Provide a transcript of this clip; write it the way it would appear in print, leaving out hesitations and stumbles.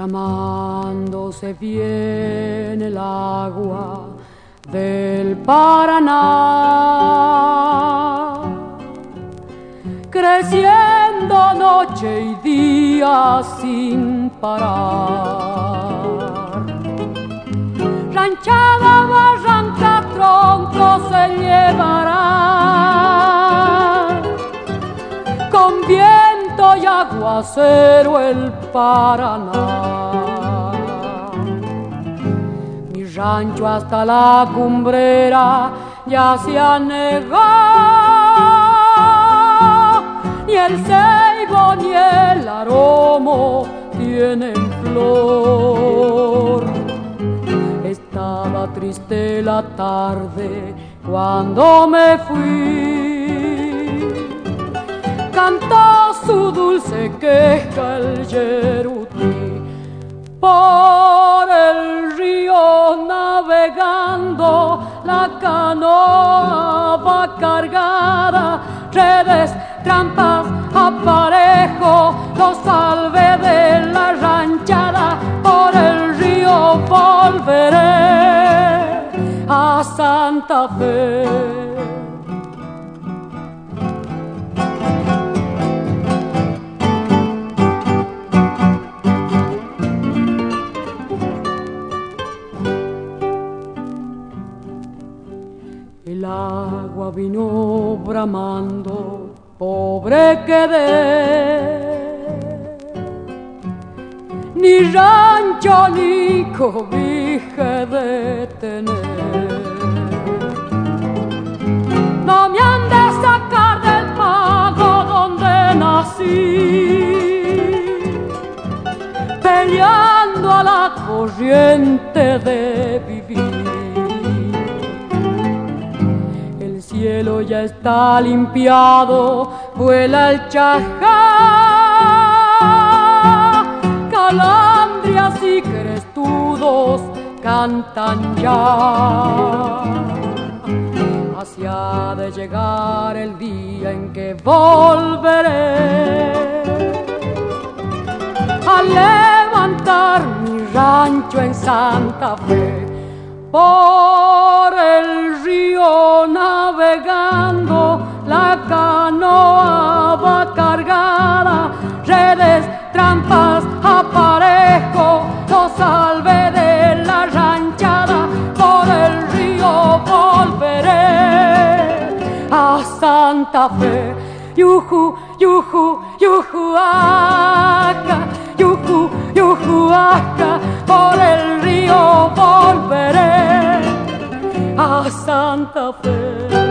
bramando se viene el agua del Paraná, creciendo noche y día sin parar. Ranchada, barranca, tronco se llevará, con viento y aguacero el Paraná. Mi rancho hasta la cumbrera ya se anegó, ni el ceibo ni el aromo tienen flor. Estaba triste la tarde cuando me fui, cantó su dulce queja el yerutí. Por el río navegando la canoa va cargada, redes, trampas, aparejo, los salve de la ranchada. Por el río volveré a Santa Fe. El agua vino bramando, pobre quedé, ni rancho ni cobija de tener. No me han de sacar del pago donde nací, peleando a la corriente de vivir. El cielo ya está limpiado, vuela el chajá, calandrias y crestudos cantan ya. Hacia de llegar el día en que volveré a levantar mi rancho en Santa Fe. Por el río navegando la canoa va cargada, redes, trampas, aparejo, lo salve de la ranchada. Por el río volveré a Santa Fe. Yuju, yuju, yuju, acá, yuju, yuju, acá. Por el río volveré a Santa Fe.